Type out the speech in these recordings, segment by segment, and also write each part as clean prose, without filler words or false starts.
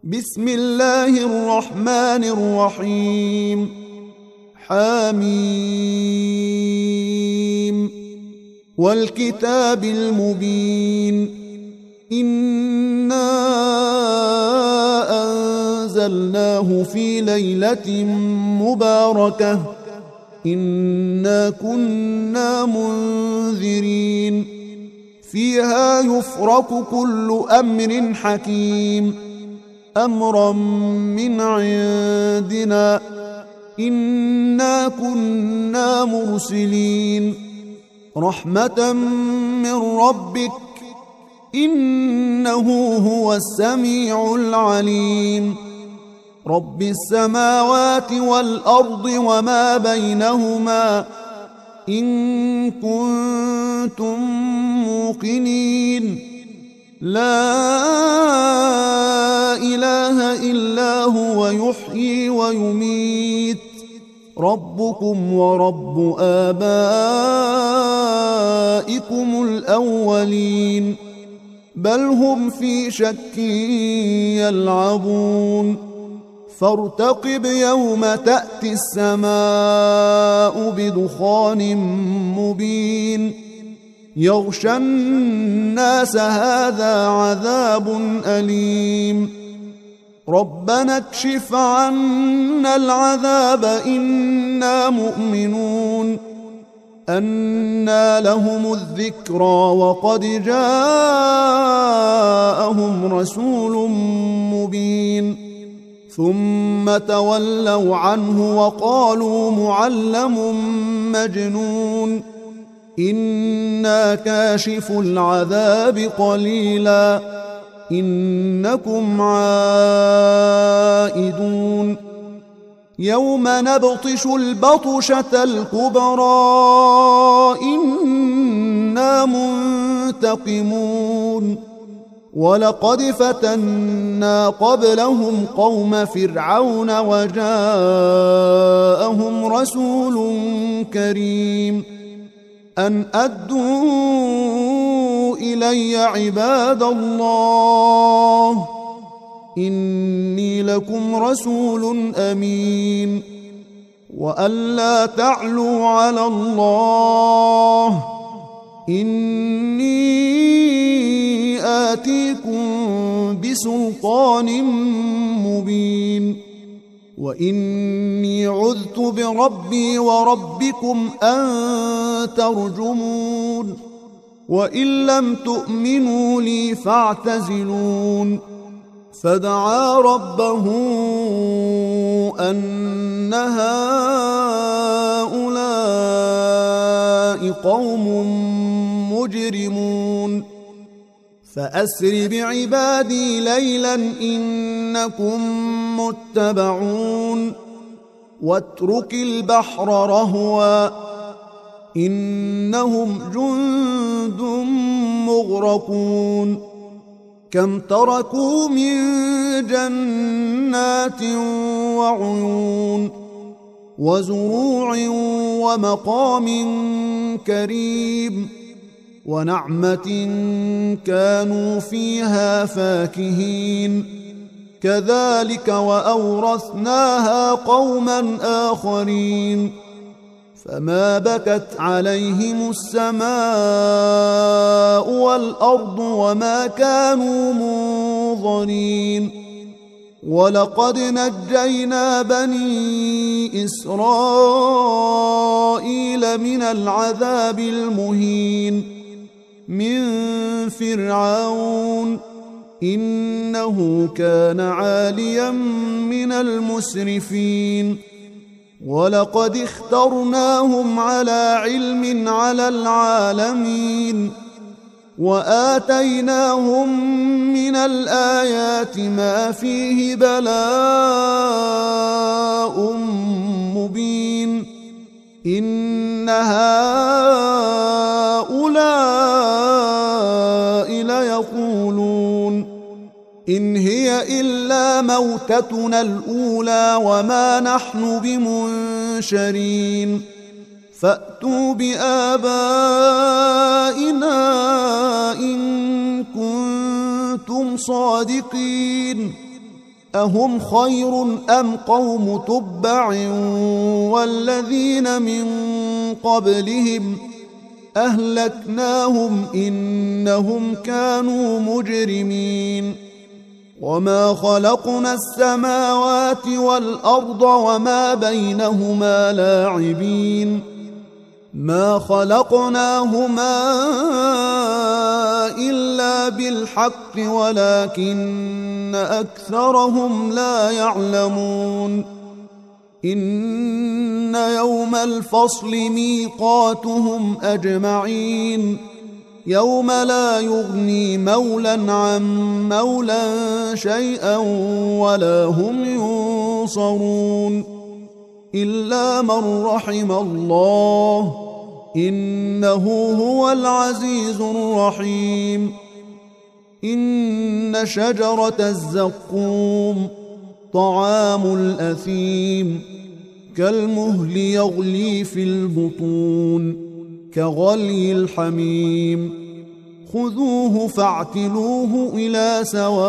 بسم الله الرحمن الرحيم. حميم والكتاب المبين. إنا أنزلناه في ليلة مباركة إنا كنا منذرين فيها يفرق كل أمر حكيم أمرا من عندنا إنا كنا مرسلين رحمة من ربك إنه هو السميع العليم رب السماوات والأرض وما بينهما إن كنتم موقنين لا إله إلا هو يحيي ويميت ربكم ورب آبائكم الأولين بل هم في شك يلعبون فارتقب يوم تأتي السماء بدخان مبين يغشى الناس هذا عذاب أليم ربنا اكشف عنا العذاب إنا مؤمنون أنى لهم الذكرى وقد جاءهم رسول مبين ثم تولوا عنه وقالوا معلم مجنون إنا كاشف العذاب قليلا إنكم عائدون يوم نبطش البطشة الكبرى إنا منتقمون ولقد فتنا قبلهم قوم فرعون وجاءهم رسول كريم أن أدوا إلي عباد الله إني لكم رسول أمين وأن لا تعلوا على الله إني آتيكم بسلطان مبين وإني عذت بربي وربكم أن ترجمون وإن لم تؤمنوا لي فاعتزلون فدعا ربه أن هؤلاء قوم مجرمون فأسر بعبادي ليلا إنكم متبعون واترك البحر رهوا إنهم جند مغرقون كم تركوا من جنات وعيون وزروع ومقام كريم ونعمة كانوا فيها فاكهين كذلك وأورثناها قوما آخرين فما بكت عليهم السماء والأرض وما كانوا منظرين ولقد نجينا بني إسرائيل من العذاب المهين من فرعون إنه كان عاليا من المسرفين ولقد اخترناهم على علم على العالمين وآتيناهم من الآيات ما فيه بلاء مبين إن هؤلاء ليقولون إن هي إلا موتتنا الأولى وما نحن بمنشرين فأتوا بآبائنا إن كنتم صادقين أهم خير أم قوم تبع والذين من قبلهم أهلكناهم إنهم كانوا مجرمين وما خلقنا السماوات والأرض وما بينهما لاعبين ما خلقناهما إلا بالحق ولكن أكثرهم لا يعلمون إن يوم الفصل ميقاتهم أجمعين يوم لا يغني مولا عن مولا شيئا ولا هم ينصرون إلا من رحم الله إنه هو العزيز الرحيم إن شجرة الزقوم طعام الأثيم كالمهل يغلي في البطون كغلي الحميم خذوه فاعتلوه إلى سواء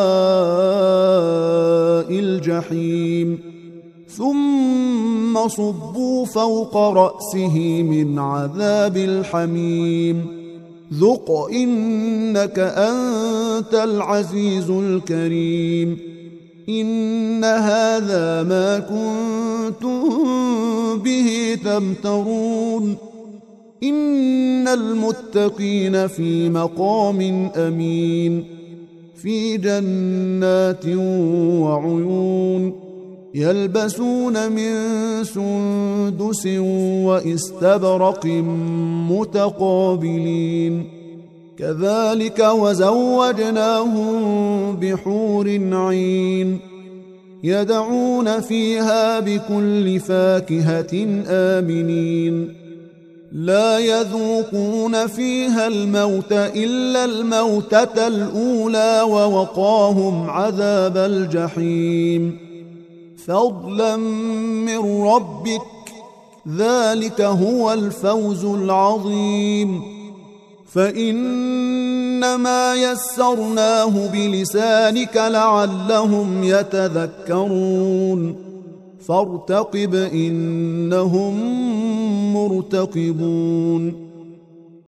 الجحيم ثم صبوا فوق رأسه من عذاب الحميم ذق إنك أنت العزيز الكريم إن هذا ما كنتم به تمترون إن المتقين في مقام أمين في جنات وعيون يلبسون من سندس واستبرق متقابلين كذلك وزوجناهم بحور عين يدعون فيها بكل فاكهة آمنين لا يذوقون فيها الموت إلا الموتة الأولى ووقاهم عذاب الجحيم فضلا من ربك ذلك هو الفوز العظيم فإنما يسرناه بلسانك لعلهم يتذكرون فارتقب إنهم مرتقبون